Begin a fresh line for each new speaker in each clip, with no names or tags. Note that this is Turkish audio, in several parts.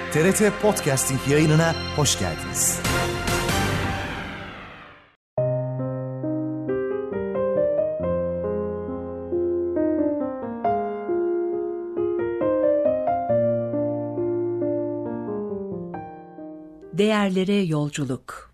TRT Podcasting yayınına hoş geldiniz.
Değerlere yolculuk.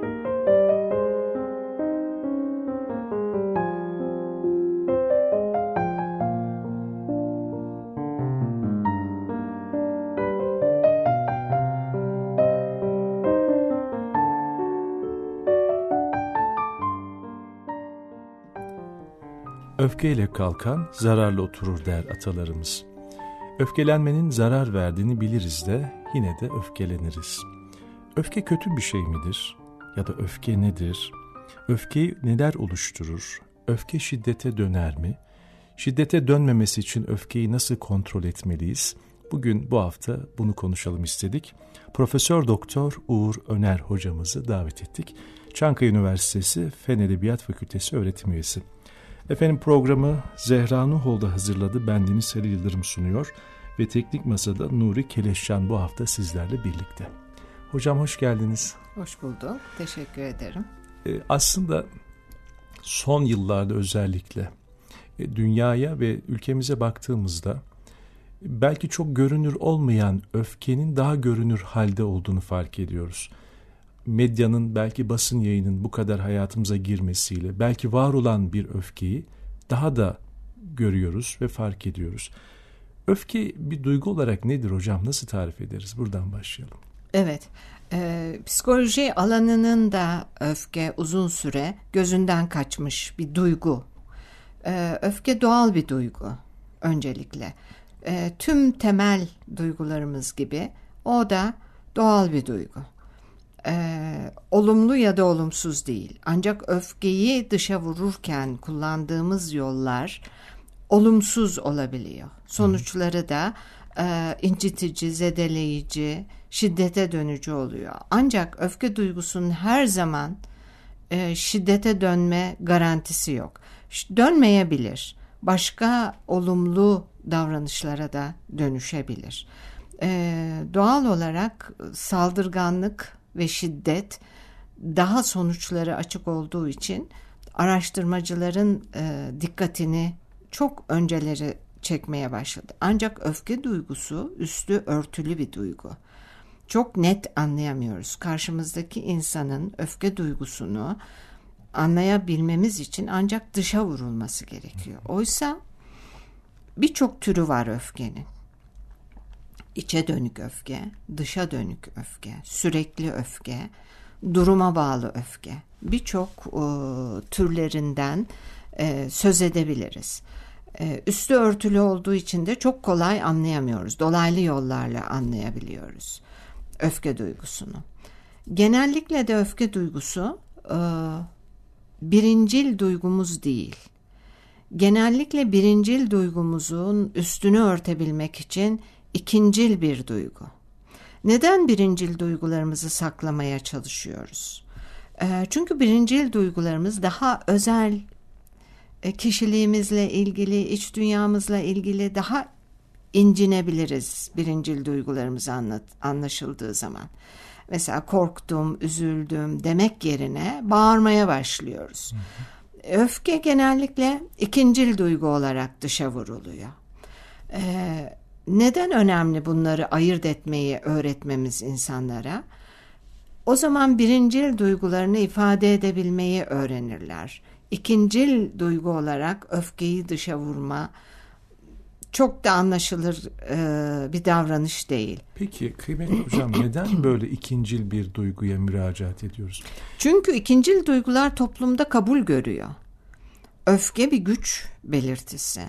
Öfkeyle kalkan zararla oturur der atalarımız. Öfkelenmenin zarar verdiğini biliriz de yine de öfkeleniriz. Öfke kötü bir şey midir? Ya da öfke nedir? Öfkeyi neler oluşturur? Öfke şiddete döner mi? Şiddete dönmemesi için öfkeyi nasıl kontrol etmeliyiz? Bugün bu hafta bunu konuşalım istedik. Profesör Doktor Uğur Öner hocamızı davet ettik. Çankaya Üniversitesi Fen Edebiyat Fakültesi öğretim üyesi. Efendim programı Zehra Nuhoğlu hazırladı. Bendeniz Halil Yıldırım sunuyor ve teknik masada Nuri Keleşcan bu hafta sizlerle birlikte. Hocam hoş geldiniz.
Hoş bulduk. Teşekkür ederim.
Aslında son yıllarda özellikle dünyaya ve ülkemize baktığımızda belki çok görünür olmayan öfkenin daha görünür halde olduğunu fark ediyoruz. Medyanın, belki basın yayının bu kadar hayatımıza girmesiyle belki var olan bir öfkeyi daha da görüyoruz ve fark ediyoruz. Öfke bir duygu olarak nedir hocam? Nasıl tarif ederiz? Buradan başlayalım.
Evet, psikoloji alanının da öfke uzun süre gözünden kaçmış bir duygu. Öfke doğal bir duygu öncelikle. Tüm temel duygularımız gibi o da doğal bir duygu. Olumlu ya da olumsuz değil. Ancak öfkeyi dışa vururken kullandığımız yollar olumsuz olabiliyor. Sonuçları da incitici, zedeleyici, şiddete dönücü oluyor. Ancak öfke duygusunun her zaman şiddete dönme garantisi yok. Dönmeyebilir. Başka olumlu davranışlara da dönüşebilir. Doğal olarak saldırganlık ve şiddet daha sonuçları açık olduğu için araştırmacıların dikkatini çok önceleri çekmeye başladı. Ancak öfke duygusu üstü örtülü bir duygu. Çok net anlayamıyoruz. Karşımızdaki insanın öfke duygusunu anlayabilmemiz için ancak dışa vurulması gerekiyor. Oysa birçok türü var öfkenin. İçe dönük öfke, dışa dönük öfke, sürekli öfke, duruma bağlı öfke. Birçok türlerinden söz edebiliriz. Üstü örtülü olduğu için de çok kolay anlayamıyoruz. Dolaylı yollarla anlayabiliyoruz öfke duygusunu. Genellikle de öfke duygusu birincil duygumuz değil. Genellikle birincil duygumuzun üstünü örtebilmek için ikincil bir duygu. Neden birincil duygularımızı saklamaya çalışıyoruz? Çünkü birincil duygularımız daha özel, kişiliğimizle ilgili, iç dünyamızla ilgili daha incinebiliriz birincil duygularımız anlaşıldığı zaman. Mesela korktum, üzüldüm demek yerine bağırmaya başlıyoruz. Öfke genellikle ikincil duygu olarak dışa vuruluyor. Neden önemli bunları ayırt etmeyi öğretmemiz insanlara? O zaman birincil duygularını ifade edebilmeyi öğrenirler. İkincil duygu olarak öfkeyi dışa vurma çok da anlaşılır bir davranış değil.
Peki kıymetli hocam neden böyle ikincil bir duyguya müracaat ediyoruz?
Çünkü ikincil duygular toplumda kabul görüyor. Öfke bir güç belirtisi.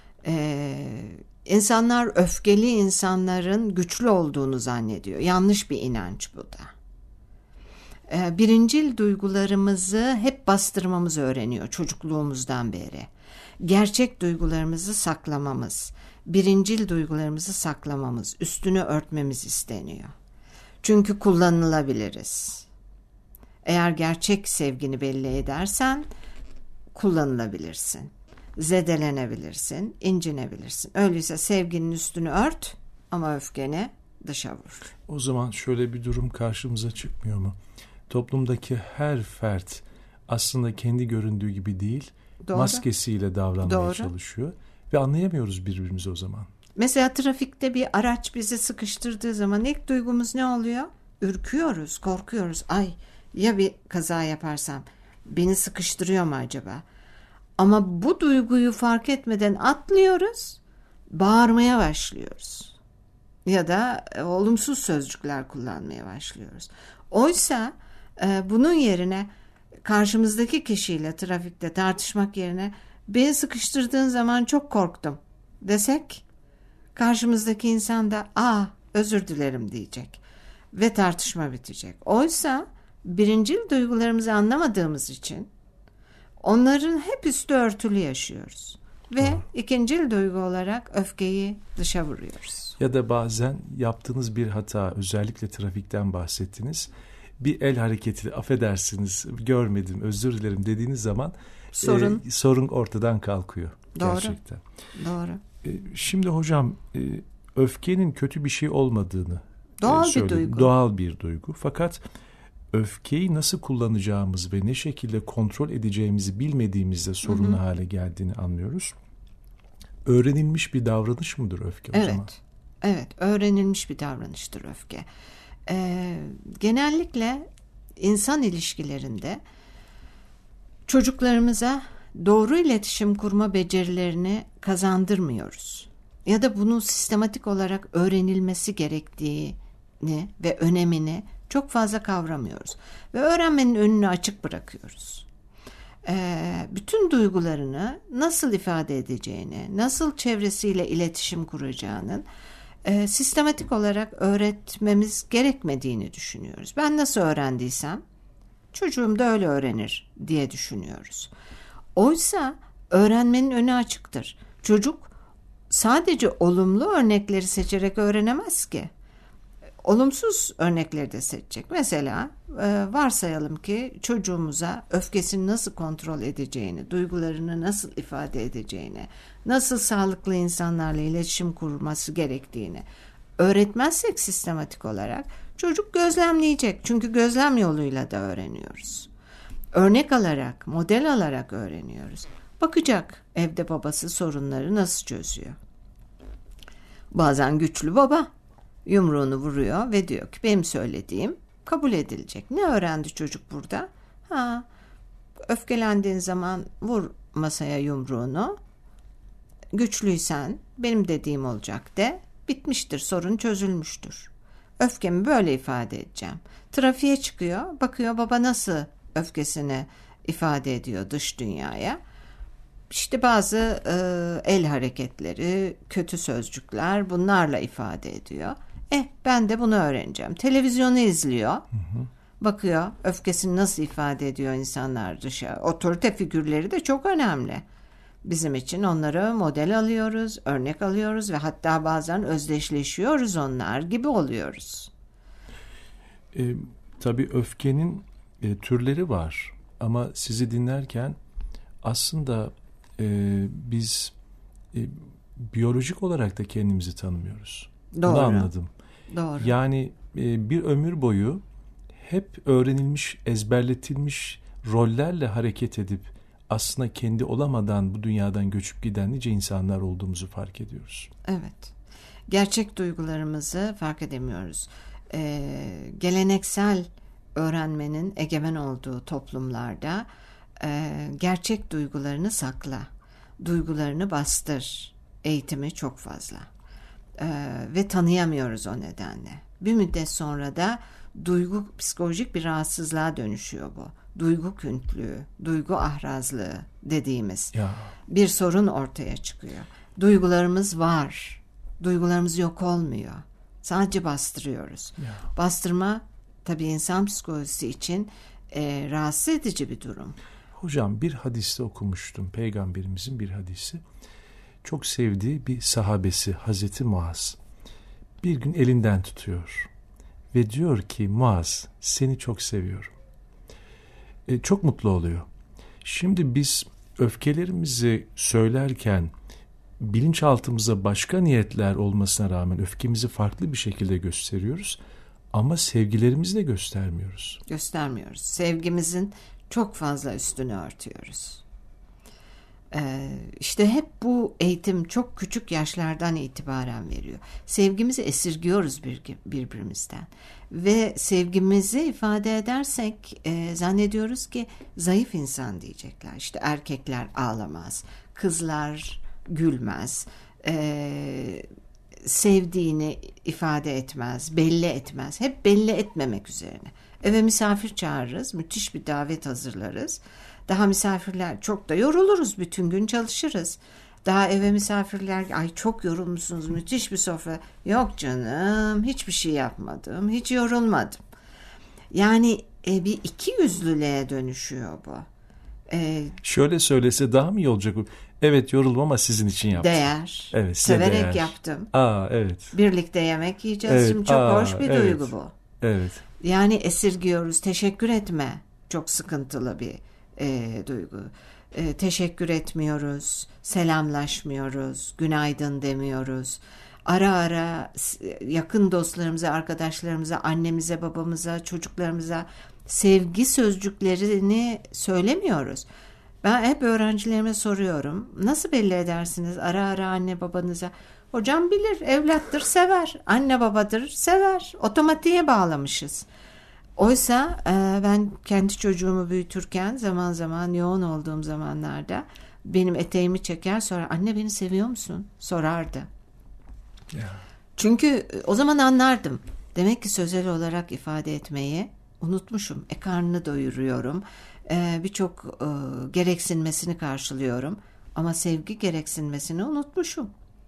İnsanlar öfkeli insanların güçlü olduğunu zannediyor. Yanlış bir inanç bu da. Birincil duygularımızı hep bastırmamızı öğreniyor çocukluğumuzdan beri. Gerçek duygularımızı saklamamız, birincil duygularımızı saklamamız, üstünü örtmemiz isteniyor. Çünkü kullanılabiliriz. Eğer gerçek sevgini belli edersen kullanılabilirsin. Zedelenebilirsin, incinebilirsin. Öyleyse sevginin üstünü ört ama öfkeni dışa vurur.
O zaman şöyle bir durum karşımıza çıkmıyor mu? Toplumdaki her fert aslında kendi göründüğü gibi değil,
Doğru.
maskesiyle davranmaya çalışıyor ve anlayamıyoruz birbirimizi o zaman.
Mesela trafikte bir araç bizi sıkıştırdığı zaman ilk duygumuz ne oluyor? Ürküyoruz, korkuyoruz. Ay, ya bir kaza yaparsam beni sıkıştırıyor mu acaba? Ama bu duyguyu fark etmeden atlıyoruz, bağırmaya başlıyoruz. Ya da olumsuz sözcükler kullanmaya başlıyoruz. Oysa bunun yerine karşımızdaki kişiyle trafikte tartışmak yerine beni sıkıştırdığın zaman çok korktum desek, karşımızdaki insan da özür dilerim diyecek ve tartışma bitecek. Oysa birincil duygularımızı anlamadığımız için onların hep üstü örtülü yaşıyoruz. Ve ikincil duygu olarak öfkeyi dışa vuruyoruz.
Ya da bazen yaptığınız bir hata, özellikle trafikten bahsettiniz. Bir el hareketi, affedersiniz, görmedim, özür dilerim dediğiniz zaman sorun ortadan kalkıyor.
Doğru.
Gerçekten.
Doğru.
Şimdi hocam, öfkenin kötü bir şey olmadığını
bir duygu.
Doğal bir duygu. Fakat öfkeyi nasıl kullanacağımız ve ne şekilde kontrol edeceğimizi bilmediğimizde sorunlu hale geldiğini anlıyoruz. Öğrenilmiş bir davranış mıdır öfke o zaman?
Evet, öğrenilmiş bir davranıştır öfke. Genellikle insan ilişkilerinde çocuklarımıza doğru iletişim kurma becerilerini kazandırmıyoruz. Ya da bunun sistematik olarak öğrenilmesi gerektiğini ve önemini çok fazla kavramıyoruz. Ve öğrenmenin önünü açık bırakıyoruz. Bütün duygularını nasıl ifade edeceğini, nasıl çevresiyle iletişim kuracağının sistematik olarak öğretmemiz gerekmediğini düşünüyoruz. Ben nasıl öğrendiysem çocuğum da öyle öğrenir diye düşünüyoruz. Oysa öğrenmenin önü açıktır. Çocuk sadece olumlu örnekleri seçerek öğrenemez ki. Olumsuz örnekleri de seçecek. Mesela varsayalım ki çocuğumuza öfkesini nasıl kontrol edeceğini, duygularını nasıl ifade edeceğini, nasıl sağlıklı insanlarla iletişim kurması gerektiğini öğretmezsek sistematik olarak çocuk gözlemleyecek. Çünkü gözlem yoluyla da öğreniyoruz. Örnek alarak, model alarak öğreniyoruz. Bakacak evde babası sorunları nasıl çözüyor. Bazen güçlü baba yumruğunu vuruyor ve diyor ki benim söylediğim kabul edilecek. Ne öğrendi çocuk burada? Öfkelendiğin zaman vur masaya yumruğunu. Güçlüysen benim dediğim olacak de, bitmiştir, sorun çözülmüştür. Öfkemi böyle ifade edeceğim. Trafiğe çıkıyor, bakıyor baba nasıl öfkesini ifade ediyor dış dünyaya. İşte bazı el hareketleri, kötü sözcükler bunlarla ifade ediyor. Ben de bunu öğreneceğim. Televizyonu izliyor. Bakıyor öfkesini nasıl ifade ediyor insanlar dışa. Otorite figürleri de çok önemli. Bizim için onları model alıyoruz, örnek alıyoruz ve hatta bazen özdeşleşiyoruz onlar gibi oluyoruz.
Tabii öfkenin türleri var ama sizi dinlerken aslında biz biyolojik olarak da kendimizi tanımıyoruz.
Doğru.
Bunu anladım.
Doğru.
Yani bir ömür boyu hep öğrenilmiş, ezberletilmiş rollerle hareket edip aslında kendi olamadan bu dünyadan göçüp giden nice insanlar olduğumuzu fark ediyoruz.
Evet. Gerçek duygularımızı fark edemiyoruz. Geleneksel öğrenmenin egemen olduğu toplumlarda gerçek duygularını sakla, duygularını bastır eğitimi çok fazla ve tanıyamıyoruz o nedenle. Bir müddet sonra da psikolojik bir rahatsızlığa dönüşüyor bu. Duygu küntülüğü, duygu ahrazlığı dediğimiz bir sorun ortaya çıkıyor. Duygularımız var, duygularımız yok olmuyor. Sadece bastırıyoruz. Bastırma tabii insan psikolojisi için rahatsız edici bir durum.
Hocam bir hadiste okumuştum, Peygamberimizin bir hadisi. Çok sevdiği bir sahabesi Hazreti Muaz bir gün elinden tutuyor ve diyor ki Muaz seni çok seviyorum. Çok mutlu oluyor. Şimdi biz öfkelerimizi söylerken bilinçaltımıza başka niyetler olmasına rağmen öfkemizi farklı bir şekilde gösteriyoruz ama sevgilerimizi de göstermiyoruz.
Göstermiyoruz. Sevgimizin çok fazla üstünü örtüyoruz. İşte hep bu eğitim çok küçük yaşlardan itibaren veriyor. Sevgimizi esirgiyoruz birbirimizden ve sevgimizi ifade edersek zannediyoruz ki zayıf insan diyecekler. İşte erkekler ağlamaz, kızlar gülmez, sevdiğini ifade etmez, belli etmez. Hep belli etmemek üzerine. Eve misafir çağırırız, müthiş bir davet hazırlarız. Daha misafirler çok da yoruluruz, bütün gün çalışırız. Daha eve misafirler, ay çok yorulmuşsunuz, müthiş bir sofra. Yok canım, hiçbir şey yapmadım, hiç yorulmadım. Yani bir ikiyüzlülüğe dönüşüyor bu.
Şöyle söylese daha mı iyi olacak? Evet, yoruldum ama sizin için yaptım.
Değer.
Evet,
severek
değer
yaptım.
Evet.
Birlikte yemek yiyeceğiz.
Evet.
Şimdi çok hoş bir duygu bu.
Evet.
Yani esirgiyoruz. Teşekkür etme. Çok sıkıntılı bir duygu. Teşekkür etmiyoruz. Selamlaşmıyoruz. Günaydın demiyoruz. Ara ara yakın dostlarımıza, arkadaşlarımıza, annemize, babamıza, çocuklarımıza sevgi sözcüklerini söylemiyoruz. Ben hep öğrencilerime soruyorum. Nasıl belli edersiniz ara ara anne babanıza? Hocam bilir, evlattır, sever. Anne babadır, sever. Otomatiğe bağlamışız. Oysa ben kendi çocuğumu büyütürken zaman zaman yoğun olduğum zamanlarda benim eteğimi çeker sorar. Anne beni seviyor musun? Sorardı.
Yeah.
Çünkü o zaman anlardım. Demek ki sözel olarak ifade etmeyi unutmuşum. Karnını doyuruyorum. Birçok gereksinmesini karşılıyorum. Ama sevgi gereksinmesini unutmuşum.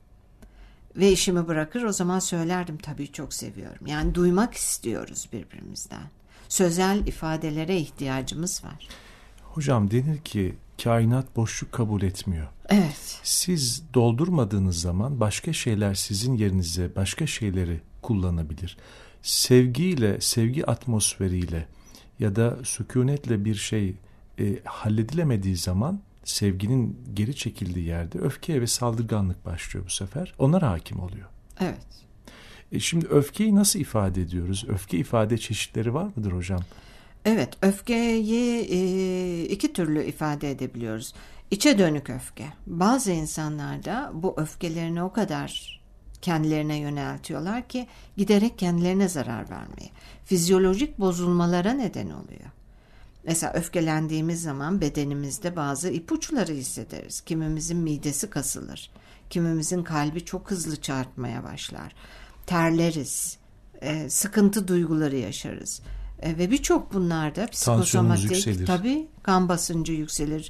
Ve işimi bırakır o zaman söylerdim, tabii çok seviyorum. Yani duymak istiyoruz birbirimizden. Sözel ifadelere ihtiyacımız var.
Hocam denir ki kainat boşluk kabul etmiyor.
Evet.
Siz doldurmadığınız zaman başka şeyler sizin yerinize başka şeyleri kullanabilir. Sevgiyle, sevgi atmosferiyle ya da sükunetle bir şey halledilemediği zaman sevginin geri çekildiği yerde öfke ve saldırganlık başlıyor bu sefer. Onlar hakim oluyor.
Evet.
Şimdi öfkeyi nasıl ifade ediyoruz? Öfke ifade çeşitleri var mıdır hocam?
Evet, öfkeyi iki türlü ifade edebiliyoruz. İçe dönük öfke. Bazı insanlarda bu öfkelerini o kadar kendilerine yöneltiyorlar ki giderek kendilerine zarar vermeye, fizyolojik bozulmalara neden oluyor. Mesela öfkelendiğimiz zaman bedenimizde bazı ipuçları hissederiz. Kimimizin midesi kasılır. Kimimizin kalbi çok hızlı çarpmaya başlar. Terleriz. Sıkıntı duyguları yaşarız. Ve birçok bunlarda psikosomatik, tabii kan basıncı yükselir.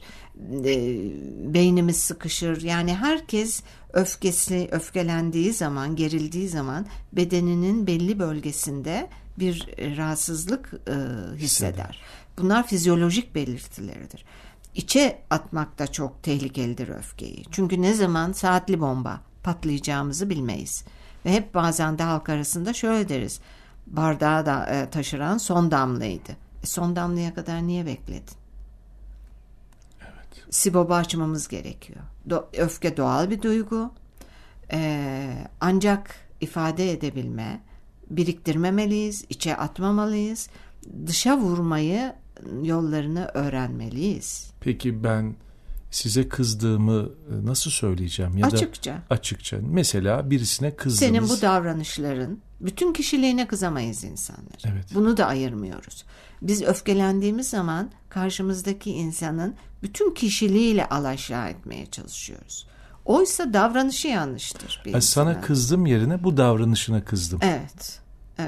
Beynimiz sıkışır. Yani herkes öfkelendiği zaman, gerildiği zaman bedeninin belli bölgesinde bir rahatsızlık hisseder. Bunlar fizyolojik belirtileridir. İçe atmak da çok tehlikelidir öfkeyi. Çünkü ne zaman saatli bomba patlayacağımızı bilmeyiz. Ve hep bazen de halk arasında şöyle deriz. Bardağı da taşıran son damlaydı. Son damlaya kadar niye bekledin?
Evet.
Sibobu açmamız gerekiyor. Öfke doğal bir duygu. Ancak ifade edebilme, biriktirmemeliyiz, içe atmamalıyız. Dışa vurmayı yollarını öğrenmeliyiz.
Peki ben size kızdığımı nasıl söyleyeceğim? Ya açıkça. Mesela birisine kızdınız.
Senin bu davranışların bütün kişiliğine kızamayız insanlar.
Evet.
Bunu da ayırmıyoruz. Biz öfkelendiğimiz zaman karşımızdaki insanın bütün kişiliğiyle alaşağı etmeye çalışıyoruz. Oysa davranışı yanlıştır.
Sana kızdım yerine bu davranışına kızdım.
Evet.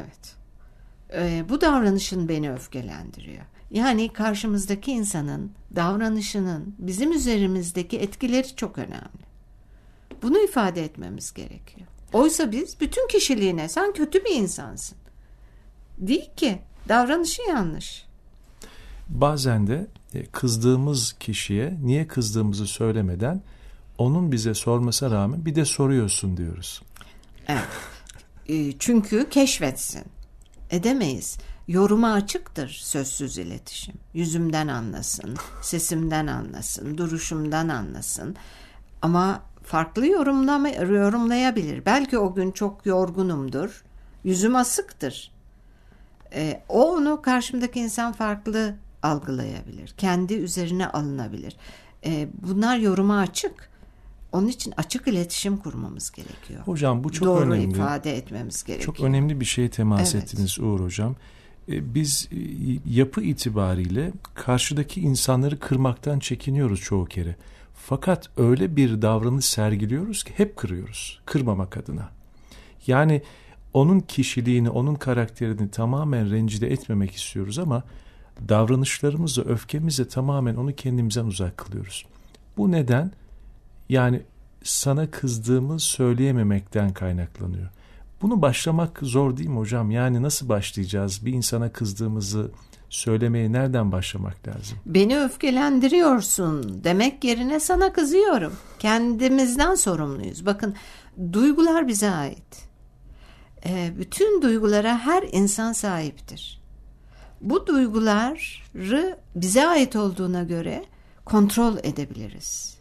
Bu davranışın beni öfkelendiriyor. Yani karşımızdaki insanın davranışının bizim üzerimizdeki etkileri çok önemli. Bunu ifade etmemiz gerekiyor. Oysa biz bütün kişiliğine sen kötü bir insansın. Değil ki. Davranışı yanlış.
Bazen de kızdığımız kişiye niye kızdığımızı söylemeden onun bize sormasına rağmen bir de soruyorsun diyoruz.
Evet. Çünkü keşfetsin. Edemeyiz. Yoruma açıktır sözsüz iletişim. Yüzümden anlasın, sesimden anlasın, duruşumdan anlasın. Ama farklı yorumlayabilir. Belki o gün çok yorgunumdur, yüzüm asıktır. Onu karşımdaki insan farklı algılayabilir, kendi üzerine alınabilir. Bunlar yoruma açık. Onun için açık iletişim kurmamız gerekiyor.
Hocam bu çok
doğru
önemli.
Doğru ifade etmemiz gerekiyor.
Çok önemli bir şeye temas ettiniz Uğur Hocam. Biz yapı itibariyle karşıdaki insanları kırmaktan çekiniyoruz çoğu kere. Fakat öyle bir davranış sergiliyoruz ki hep kırıyoruz. Kırmamak adına. Yani onun kişiliğini, onun karakterini tamamen rencide etmemek istiyoruz ama davranışlarımızla, öfkemizle tamamen onu kendimizden uzak kılıyoruz. Bu neden? Yani sana kızdığımı söyleyememekten kaynaklanıyor. Bunu başlamak zor değil mi hocam? Yani nasıl başlayacağız? Bir insana kızdığımızı söylemeye nereden başlamak lazım?
Beni öfkelendiriyorsun demek yerine sana kızıyorum. Kendimizden sorumluyuz. Bakın, duygular bize ait. Bütün duygulara her insan sahiptir. Bu duyguları bize ait olduğuna göre kontrol edebiliriz.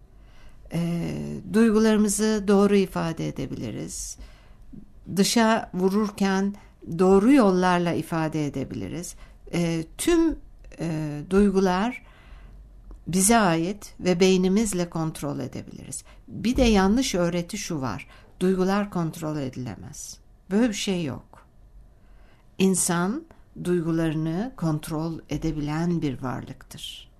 Duygularımızı doğru ifade edebiliriz. Dışa vururken doğru yollarla ifade edebiliriz. Tüm duygular bize ait ve beynimizle kontrol edebiliriz. Bir de yanlış öğreti şu var: duygular kontrol edilemez. Böyle bir şey yok. İnsan duygularını kontrol edebilen bir varlıktır.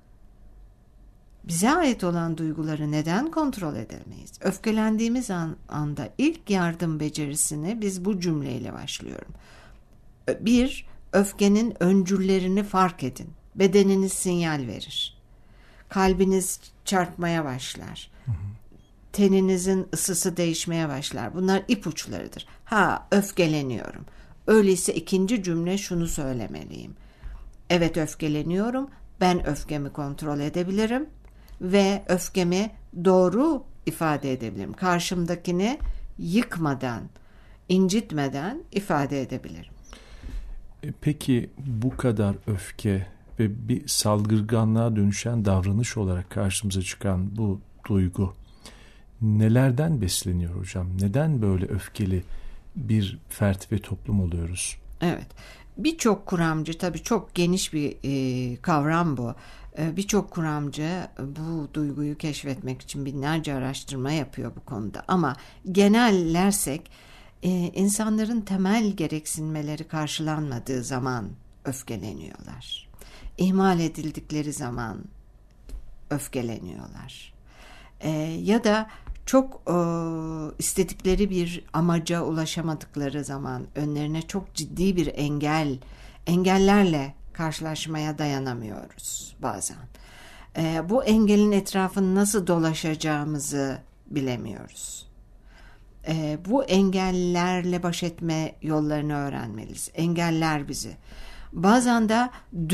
Bize ait olan duyguları neden kontrol edemeyiz? Öfkelendiğimiz anda ilk yardım becerisini biz bu cümleyle başlıyorum. 1. Öfkenin öncüllerini fark edin. Bedeniniz sinyal verir. Kalbiniz çarpmaya başlar. Teninizin ısısı değişmeye başlar. Bunlar ipuçlarıdır. Öfkeleniyorum. Öyleyse ikinci cümle şunu söylemeliyim: evet, öfkeleniyorum. Ben öfkemi kontrol edebilirim ve öfkemi doğru ifade edebilirim. Karşımdakini yıkmadan, incitmeden ifade edebilirim.
Peki bu kadar öfke ve bir saldırganlığa dönüşen davranış olarak karşımıza çıkan bu duygu nelerden besleniyor hocam? Neden böyle öfkeli bir fert ve toplum oluyoruz?
Evet. Birçok kuramcı, tabii çok geniş bir kavram bu. Birçok kuramcı bu duyguyu keşfetmek için binlerce araştırma yapıyor bu konuda. Ama genellersek insanların temel gereksinmeleri karşılanmadığı zaman öfkeleniyorlar. İhmal edildikleri zaman öfkeleniyorlar. Ya da çok istedikleri bir amaca ulaşamadıkları zaman önlerine çok ciddi bir engellerle karşılaşmaya dayanamıyoruz bazen. Bu engelin etrafını nasıl dolaşacağımızı bilemiyoruz. Bu engellerle baş etme yollarını öğrenmeliyiz. Engeller bizi. Bazen de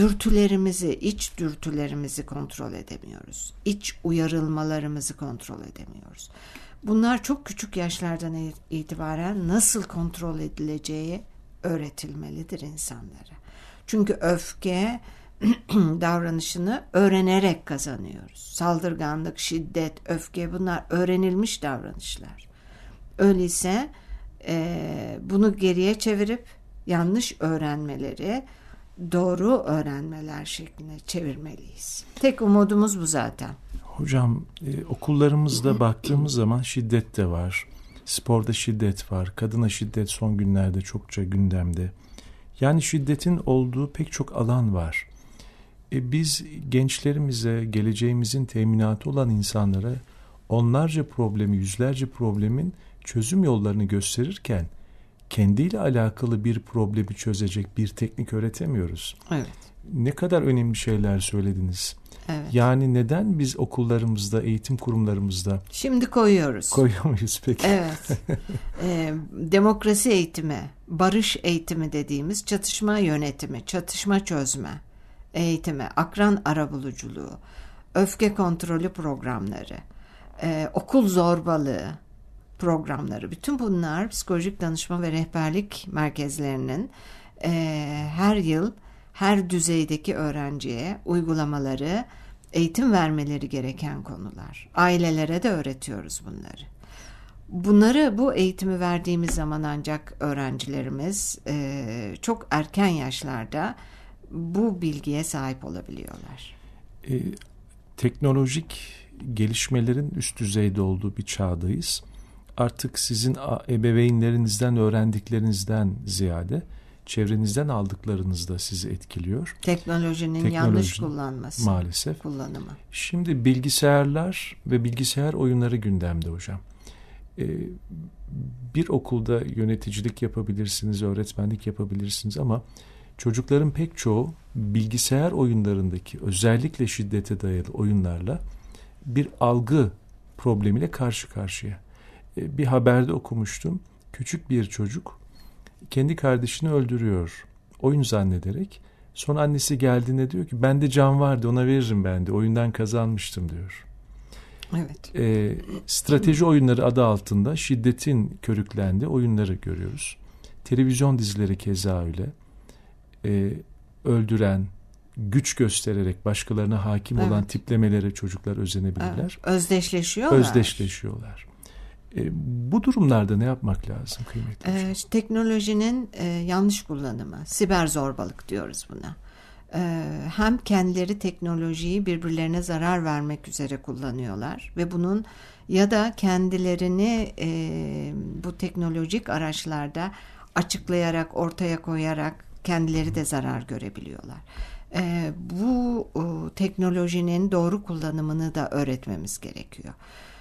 iç dürtülerimizi kontrol edemiyoruz. İç uyarılmalarımızı kontrol edemiyoruz. Bunlar çok küçük yaşlardan itibaren nasıl kontrol edileceği öğretilmelidir insanlara. Çünkü öfke davranışını öğrenerek kazanıyoruz. Saldırganlık, şiddet, öfke, bunlar öğrenilmiş davranışlar. Öyleyse bunu geriye çevirip yanlış öğrenmeleri doğru öğrenmeler şekline çevirmeliyiz. Tek umudumuz bu zaten.
Hocam okullarımızda baktığımız zaman şiddet de var. Sporda şiddet var. Kadına şiddet son günlerde çokça gündemde. Yani şiddetin olduğu pek çok alan var. Biz gençlerimize, geleceğimizin teminatı olan insanlara onlarca problemi, yüzlerce problemin çözüm yollarını gösterirken kendiyle alakalı bir problemi çözecek bir teknik öğretemiyoruz.
Evet.
Ne kadar önemli şeyler söylediniz.
Evet.
Yani neden biz okullarımızda, eğitim kurumlarımızda
şimdi koyuyoruz?
Koyuyor muyuz peki?
Evet. Demokrasi eğitimi, barış eğitimi dediğimiz çatışma yönetimi, çatışma çözme eğitimi, akran arabuluculuğu, öfke kontrolü programları, okul zorbalığı programları, bütün bunlar psikolojik danışma ve rehberlik merkezlerinin her yıl her düzeydeki öğrenciye uygulamaları eğitim vermeleri gereken konular. Ailelere de öğretiyoruz bunları. Bu eğitimi verdiğimiz zaman ancak öğrencilerimiz çok erken yaşlarda bu bilgiye sahip olabiliyorlar.
Teknolojik gelişmelerin üst düzeyde olduğu bir çağdayız. Artık sizin ebeveynlerinizden öğrendiklerinizden ziyade çevrenizden aldıklarınız da sizi etkiliyor.
Teknolojinin yanlış kullanması.
Maalesef.
Kullanımı.
Şimdi bilgisayarlar ve bilgisayar oyunları gündemde hocam. Bir okulda yöneticilik yapabilirsiniz, öğretmenlik yapabilirsiniz ama çocukların pek çoğu bilgisayar oyunlarındaki özellikle şiddete dayalı oyunlarla bir algı problemiyle karşı karşıya. Bir haberde okumuştum. Küçük bir çocuk kendi kardeşini öldürüyor oyun zannederek. Sonra annesi geldiğinde diyor ki bende can vardı, ona veririm ben de, oyundan kazanmıştım diyor.
Evet.
Strateji oyunları adı altında şiddetin körüklendiği oyunları görüyoruz. Televizyon dizileri keza öyle. Öldüren, güç göstererek başkalarına hakim olan tiplemelere çocuklar özenebilirler.
Evet. Özdeşleşiyorlar.
Bu durumlarda ne yapmak lazım kıymetli hocam?
Teknolojinin yanlış kullanımı, siber zorbalık diyoruz buna. Hem kendileri teknolojiyi birbirlerine zarar vermek üzere kullanıyorlar ve bunun ya da kendilerini bu teknolojik araçlarda açıklayarak, ortaya koyarak kendileri de zarar görebiliyorlar. Bu teknolojinin doğru kullanımını da öğretmemiz gerekiyor.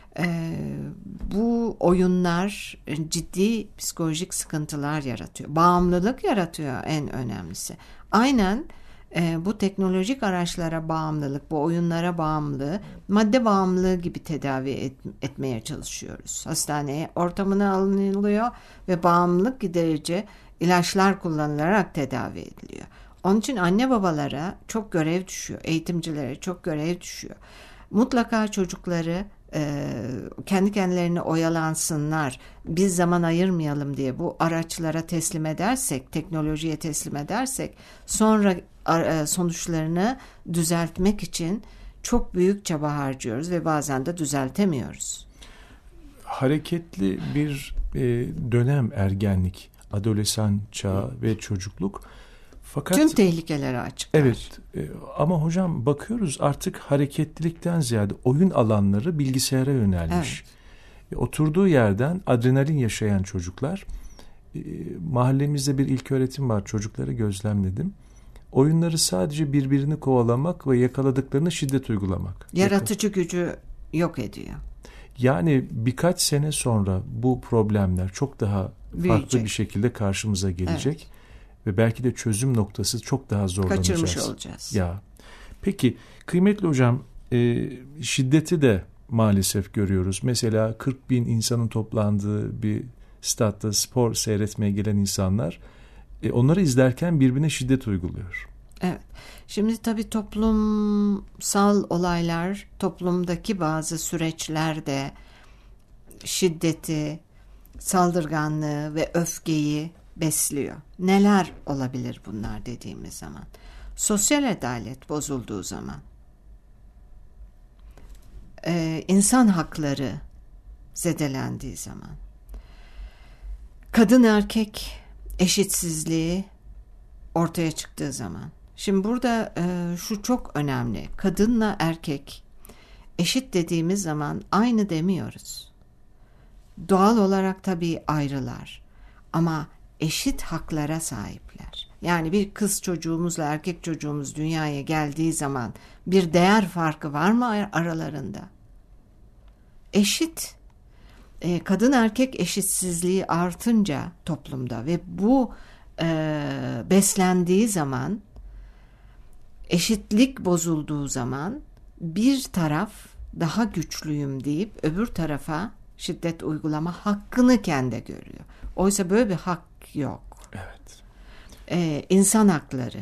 Bu oyunlar ciddi psikolojik sıkıntılar yaratıyor. Bağımlılık yaratıyor en önemlisi. Aynen bu teknolojik araçlara bağımlılık, bu oyunlara bağımlılığı, madde bağımlılığı gibi tedavi etmeye çalışıyoruz. Hastaneye ortamına alınılıyor ve bağımlılık giderici ilaçlar kullanılarak tedavi ediliyor. Onun için anne babalara çok görev düşüyor, eğitimcilere çok görev düşüyor. Mutlaka çocukları kendi kendilerine oyalansınlar, biz zaman ayırmayalım diye bu araçlara teslim edersek, teknolojiye teslim edersek sonra sonuçlarını düzeltmek için çok büyük çaba harcıyoruz ve bazen de düzeltemiyoruz.
Hareketli bir dönem ergenlik, adolesan çağı ve çocukluk. Fakat
tüm tehlikelere açıklar.
Evet ama hocam bakıyoruz artık hareketlilikten ziyade oyun alanları bilgisayara yönelmiş. Evet. Oturduğu yerden adrenalin yaşayan çocuklar, mahallemizde bir ilköğretim var, çocukları gözlemledim. Oyunları sadece birbirini kovalamak ve yakaladıklarına şiddet uygulamak.
Yaratıcı gücü yok ediyor.
Yani birkaç sene sonra bu problemler çok daha farklı bir şekilde karşımıza gelecek. Evet. Ve belki de çözüm noktası çok daha zorlanacağız.
Kaçırmış olacağız.
Ya. Peki kıymetli hocam, şiddeti de maalesef görüyoruz. Mesela 40.000 insanın toplandığı bir statta spor seyretmeye gelen insanlar onları izlerken birbirine şiddet uyguluyor.
Evet. Şimdi tabii toplumsal olaylar, toplumdaki bazı süreçlerde şiddeti, saldırganlığı ve öfkeyi besliyor. Neler olabilir bunlar dediğimiz zaman? Sosyal adalet bozulduğu zaman, insan hakları zedelendiği zaman, kadın erkek eşitsizliği ortaya çıktığı zaman. Şimdi burada şu çok önemli. Kadınla erkek eşit dediğimiz zaman aynı demiyoruz. Doğal olarak tabii ayrılar ama eşit haklara sahipler. Yani bir kız çocuğumuzla erkek çocuğumuz dünyaya geldiği zaman bir değer farkı var mı aralarında? Eşit. Kadın erkek eşitsizliği artınca toplumda ve bu beslendiği zaman, eşitlik bozulduğu zaman bir taraf daha güçlüyüm deyip öbür tarafa şiddet uygulama hakkını kendi görüyor. Oysa böyle bir hak yok.
Evet.
İnsan hakları,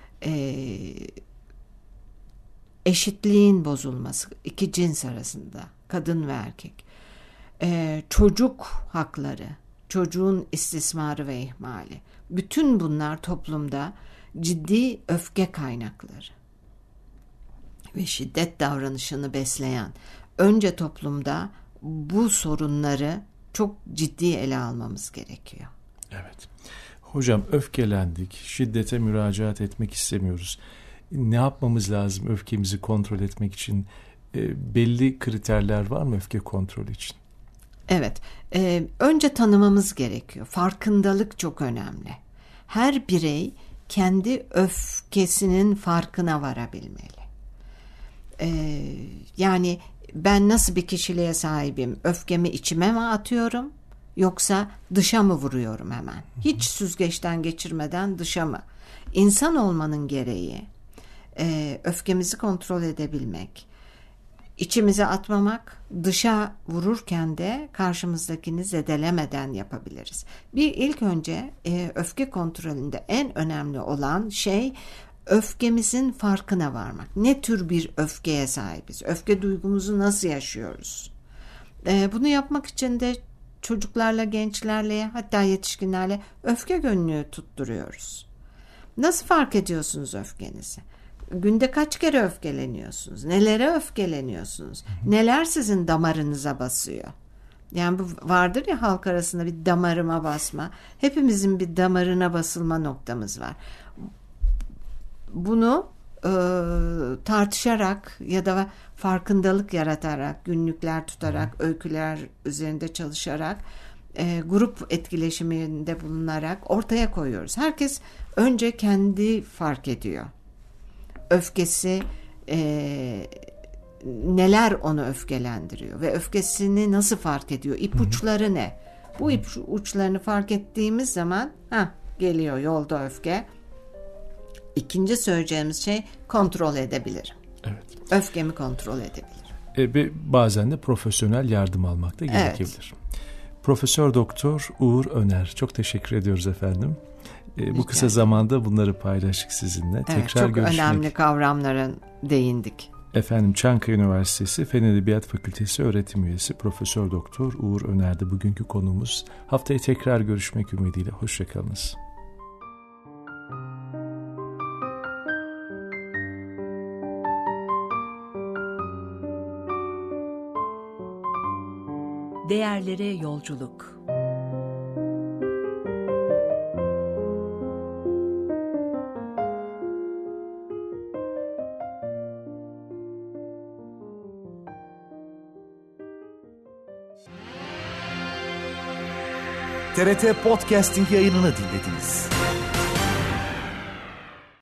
eşitliğin bozulması iki cins arasında, kadın ve erkek, çocuk hakları, çocuğun istismarı ve ihmali. Bütün bunlar toplumda ciddi öfke kaynakları. ve şiddet davranışını besleyen, önce toplumda bu sorunları çok ciddi ele almamız gerekiyor.
Evet. Hocam, öfkelendik, şiddete müracaat etmek istemiyoruz. Ne yapmamız lazım öfkemizi kontrol etmek için? Belli kriterler var mı öfke kontrolü için?
Evet, önce tanımamız gerekiyor. Farkındalık çok önemli. Her birey kendi öfkesinin farkına varabilmeli. Yani ben nasıl bir kişiliğe sahibim? Öfkemi içime mi atıyorum? Yoksa dışa mı vuruyorum hemen? Hiç süzgeçten geçirmeden dışa mı? İnsan olmanın gereği öfkemizi kontrol edebilmek, içimize atmamak, dışa vururken de karşımızdakini zedelemeden yapabiliriz. İlk önce öfke kontrolünde en önemli olan şey öfkemizin farkına varmak. Ne tür bir öfkeye sahibiz? Öfke duygumuzu nasıl yaşıyoruz? Bunu yapmak için de çocuklarla, gençlerle, hatta yetişkinlerle öfke günlüğü tutturuyoruz. Nasıl fark ediyorsunuz öfkenizi? Günde kaç kere öfkeleniyorsunuz? Nelere öfkeleniyorsunuz? Neler sizin damarınıza basıyor? Yani bu vardır ya, halk arasında bir damarıma basma. Hepimizin bir damarına basılma noktamız var. Bunu tartışarak ya da farkındalık yaratarak, günlükler tutarak, öyküler üzerinde çalışarak, grup etkileşiminde bulunarak ortaya koyuyoruz. Herkes önce kendi fark ediyor. Öfkesi neler onu öfkelendiriyor ve öfkesini nasıl fark ediyor? İpuçları ne? Bu ipuçlarını fark ettiğimiz zaman geliyor yolda öfke. İkinci söyleyeceğimiz şey, kontrol edebilirim.
Evet.
Öfkemi kontrol edebilirim.
Ve bazen de profesyonel yardım almak da gerekebilir. Evet. Profesör Doktor Uğur Öner, çok teşekkür ediyoruz efendim. Bu kısa zamanda bunları paylaştık sizinle.
Evet,
tekrar
çok
görüşmek.
önemli kavramlara değindik.
Efendim, Çankaya Üniversitesi Fen Edebiyat Fakültesi öğretim üyesi Profesör Doktor Uğur Öner'di bugünkü konuğumuz. Haftaya tekrar görüşmek ümidiyle. Hoşçakalınız.
Değerlere yolculuk.
TRT Podcasting yayınını dinlediniz.